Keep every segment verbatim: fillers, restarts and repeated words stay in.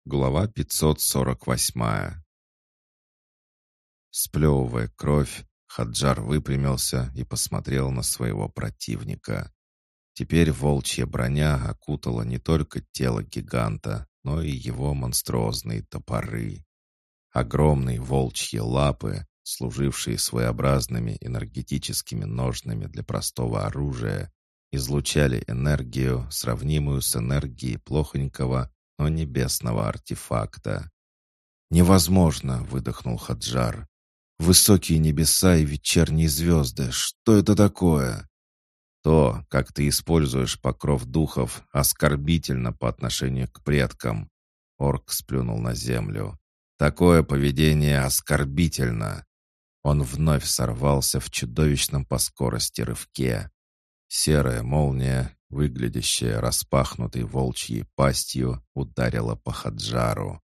Глава пятьсот сорок восемь. Сплевывая кровь, Хаджар выпрямился и посмотрел на своего противника. Теперь волчья броня окутала не только тело гиганта, но и его монструозные топоры. Огромные волчьи лапы, служившие своеобразными энергетическими ножнами для простого оружия, излучали энергию, сравнимую с энергией плохонького, но небесного артефакта. «Невозможно!» — выдохнул Хаджар. «Высокие небеса и вечерние звезды! Что это такое?» «То, как ты используешь покров духов, оскорбительно по отношению к предкам!» Орк сплюнул на землю. «Такое поведение оскорбительно!» Он вновь сорвался в чудовищном по скорости рывке. Серая молния, выглядящая распахнутой волчьей пастью, ударила по Хаджару.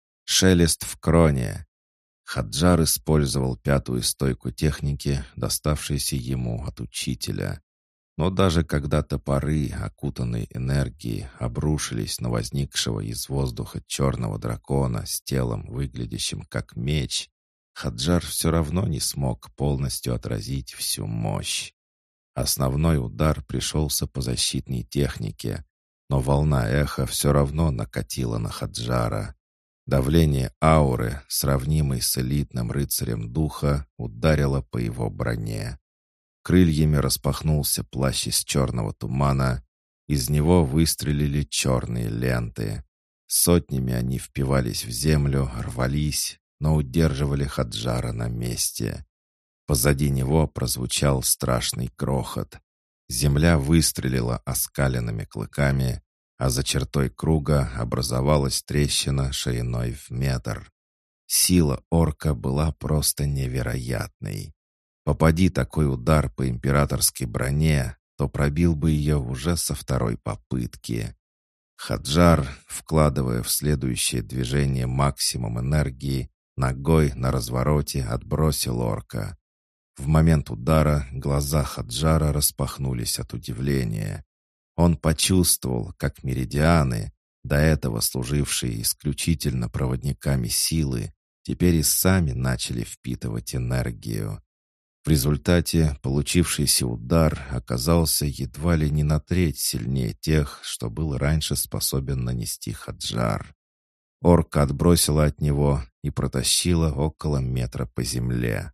Шелест в кроне. Хаджар использовал пятую стойку техники, доставшейся ему от учителя. Но даже когда топоры, окутанные энергией, обрушились на возникшего из воздуха черного дракона с телом, выглядящим как меч, Хаджар все равно не смог полностью отразить всю мощь. Основной удар пришелся по защитной технике, но волна эха все равно накатила на Хаджара. Давление ауры, сравнимой с элитным рыцарем духа, ударило по его броне. Крыльями распахнулся плащ из черного тумана, из него выстрелили черные ленты. Сотнями они впивались в землю, рвались, но удерживали Хаджара на месте. Позади него прозвучал страшный грохот. Земля выстрелила оскаленными клыками, а за чертой круга образовалась трещина шириной в метр. Сила орка была просто невероятной. Попади такой удар по императорской броне, то пробил бы ее уже со второй попытки. Хаджар, вкладывая в следующее движение максимум энергии, ногой на развороте отбросил орка. В момент удара глаза Хаджара распахнулись от удивления. Он почувствовал, как меридианы, до этого служившие исключительно проводниками силы, теперь и сами начали впитывать энергию. В результате получившийся удар оказался едва ли не на треть сильнее тех, что был раньше способен нанести Хаджар. Орка отбросила от него и протащила около метра по земле.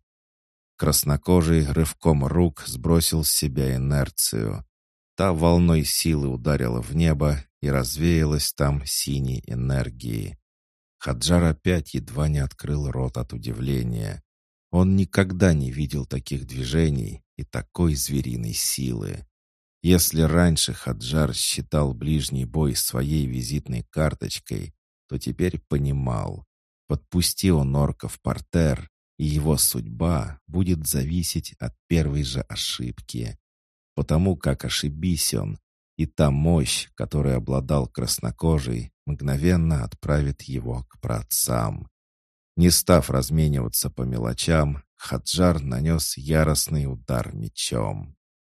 Краснокожий рывком рук сбросил с себя инерцию. Та волной силы ударила в небо и развеялась там синей энергией. Хаджар опять едва не открыл рот от удивления. Он никогда не видел таких движений и такой звериной силы. Если раньше Хаджар считал ближний бой своей визитной карточкой, то теперь понимал, подпусти он орка в партер, и его судьба будет зависеть от первой же ошибки. Потому как ошибись он, и та мощь, которой обладал краснокожий, мгновенно отправит его к праотцам. Не став размениваться по мелочам, Хаджар нанес яростный удар мечом.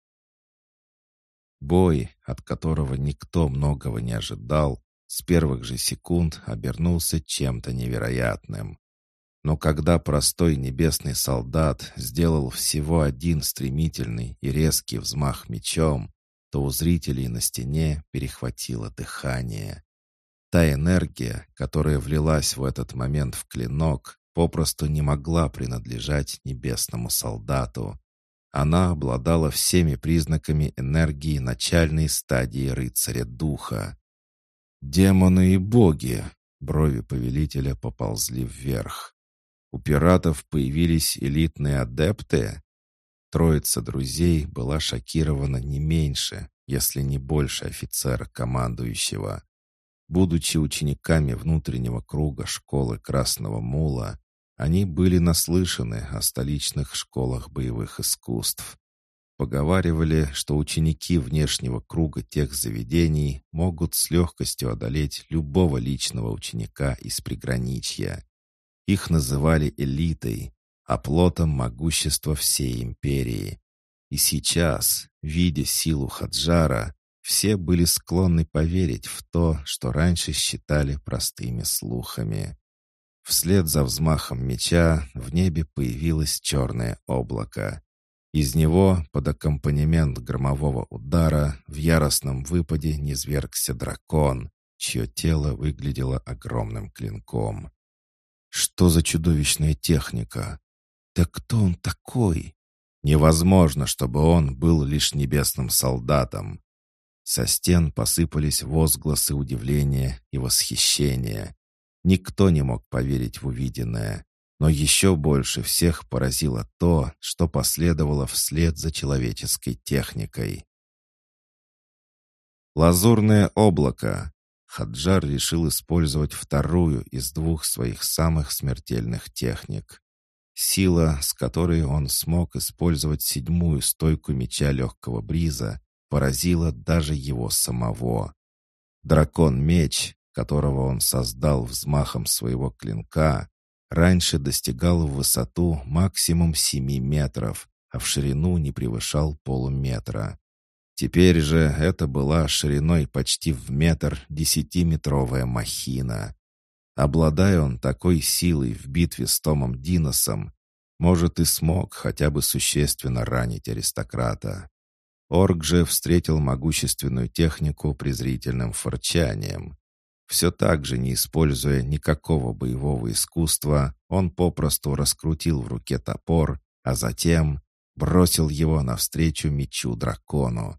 Бой, от которого никто многого не ожидал, с первых же секунд обернулся чем-то невероятным. Но когда простой небесный солдат сделал всего один стремительный и резкий взмах мечом, то у зрителей на стене перехватило дыхание. Та энергия, которая влилась в этот момент в клинок, попросту не могла принадлежать небесному солдату. Она обладала всеми признаками энергии начальной стадии рыцаря духа. «Демоны и боги!» — брови повелителя поползли вверх. «У пиратов появились элитные адепты?» Троица друзей была шокирована не меньше, если не больше офицера командующего. Будучи учениками внутреннего круга школы Красного Мула, они были наслышаны о столичных школах боевых искусств. Поговаривали, что ученики внешнего круга тех заведений могут с легкостью одолеть любого личного ученика из приграничья. Их называли элитой, оплотом могущества всей империи. И сейчас, видя силу Хаджара, все были склонны поверить в то, что раньше считали простыми слухами. Вслед за взмахом меча в небе появилось черное облако. Из него, под аккомпанемент громового удара, в яростном выпаде низвергся дракон, чье тело выглядело огромным клинком. Что за чудовищная техника? Да кто он такой? Невозможно, чтобы он был лишь небесным солдатом. Со стен посыпались возгласы удивления и восхищения. Никто не мог поверить в увиденное, но еще больше всех поразило то, что последовало вслед за человеческой техникой. Лазурное облако. Хаджар решил использовать вторую из двух своих самых смертельных техник. Сила, с которой он смог использовать седьмую стойку меча легкого бриза, поразила даже его самого. Дракон-меч, которого он создал взмахом своего клинка, раньше достигал в высоту максимум семи метров, а в ширину не превышал полуметра. Теперь же это была шириной почти в метр десятиметровая махина. Обладая он такой силой в битве с Томом Диносом, может, и смог хотя бы существенно ранить аристократа. Орк же встретил могущественную технику презрительным фырчанием. Все так же, не используя никакого боевого искусства, он попросту раскрутил в руке топор, а затем бросил его навстречу мечу дракону.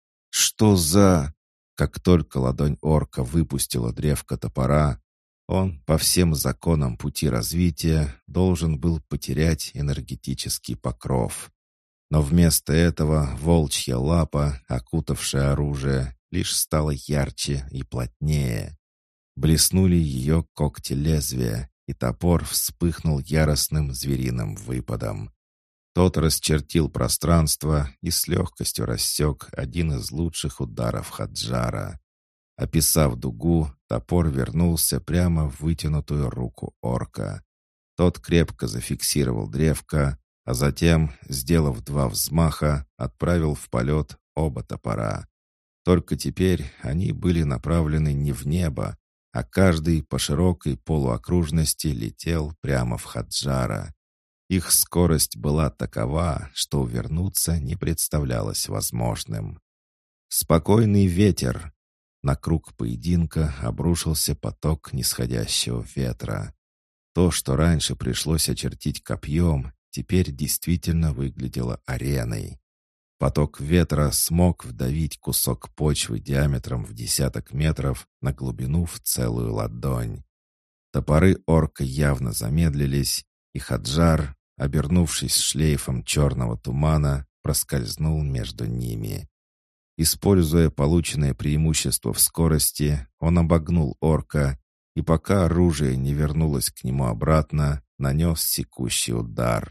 «Что за...» Как только ладонь орка выпустила древко топора, он по всем законам пути развития должен был потерять энергетический покров. Но вместо этого волчья лапа, окутавшая оружие, лишь стала ярче и плотнее. Блеснули ее когти лезвия, и топор вспыхнул яростным звериным выпадом. Тот расчертил пространство и с легкостью рассек один из лучших ударов Хаджара. Описав дугу, топор вернулся прямо в вытянутую руку орка. Тот крепко зафиксировал древко, а затем, сделав два взмаха, отправил в полет оба топора. Только теперь они были направлены не в небо, а каждый по широкой полуокружности летел прямо в Хаджара. Их скорость была такова, что увернуться не представлялось возможным. Спокойный ветер. На круг поединка обрушился поток нисходящего ветра. То, что раньше пришлось очертить копьем, теперь действительно выглядело ареной. Поток ветра смог вдавить кусок почвы диаметром в десяток метров на глубину в целую ладонь. Топоры орка явно замедлились, и Хаджар, обернувшись шлейфом черного тумана, проскользнул между ними. Используя полученное преимущество в скорости, он обогнул орка, и пока оружие не вернулось к нему обратно, нанес секущий удар.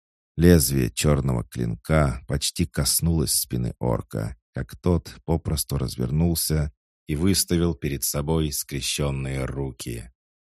Лезвие черного клинка почти коснулось спины орка, как тот попросту развернулся и выставил перед собой скрещенные руки.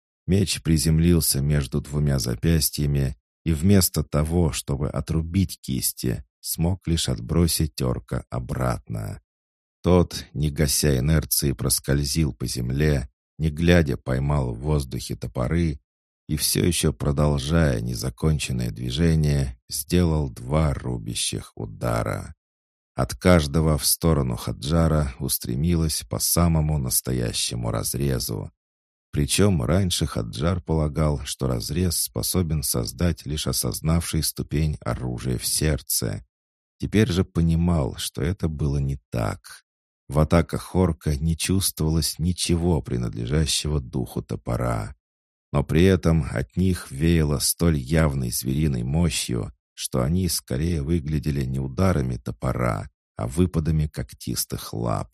Меч приземлился между двумя запястьями, и вместо того, чтобы отрубить кисти, смог лишь отбросить орка обратно. Тот, не гася инерции, проскользил по земле, не глядя поймал в воздухе топоры и, все еще продолжая незаконченное движение, сделал два рубящих удара. От каждого в сторону Хаджара устремилось по самому настоящему разрезу. Причем раньше Хаджар полагал, что разрез способен создать лишь осознавший ступень оружия в сердце. Теперь же понимал, что это было не так. В атаках орка не чувствовалось ничего принадлежащего духу топора. Но при этом от них веяло столь явной звериной мощью, что они скорее выглядели не ударами топора, а выпадами когтистых лап.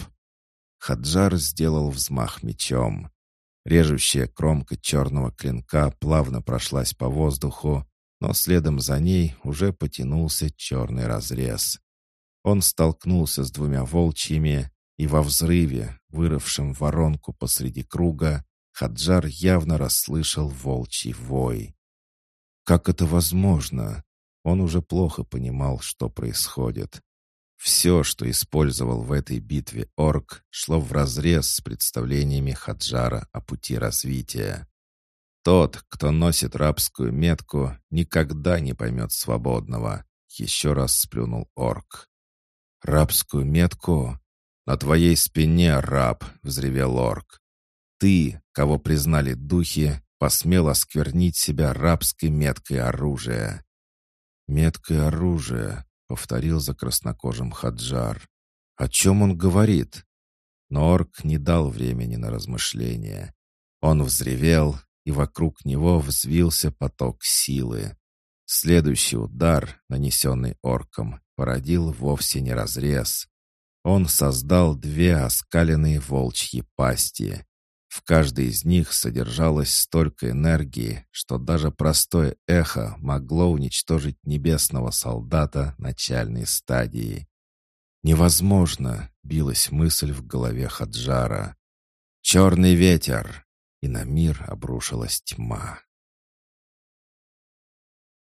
Хаджар сделал взмах мечом. Режущая кромка черного клинка плавно прошлась по воздуху, но следом за ней уже потянулся черный разрез. Он столкнулся с двумя волчьими, и во взрыве, вырывшем воронку посреди круга, Хаджар явно расслышал волчий вой. Как это возможно? Он уже плохо понимал, что происходит. Все, что использовал в этой битве орк, шло вразрез с представлениями Хаджара о пути развития. «Тот, кто носит рабскую метку, никогда не поймет свободного», — еще раз сплюнул орк. «Рабскую метку? На твоей спине, раб!» — взревел орк. «Ты, кого признали духи, посмел осквернить себя рабской меткой оружия». «Меткой оружия», — повторил за краснокожим Хаджар. «О чем он говорит?» Но орк не дал времени на размышления. Он взревел, и вокруг него взвился поток силы. Следующий удар, нанесенный орком, породил вовсе не разрез. Он создал две оскаленные волчьи пасти. В каждой из них содержалось столько энергии, что даже простое эхо могло уничтожить небесного солдата начальной стадии. «Невозможно!» — билась мысль в голове Хаджара. «Черный ветер!» И на мир обрушилась тьма.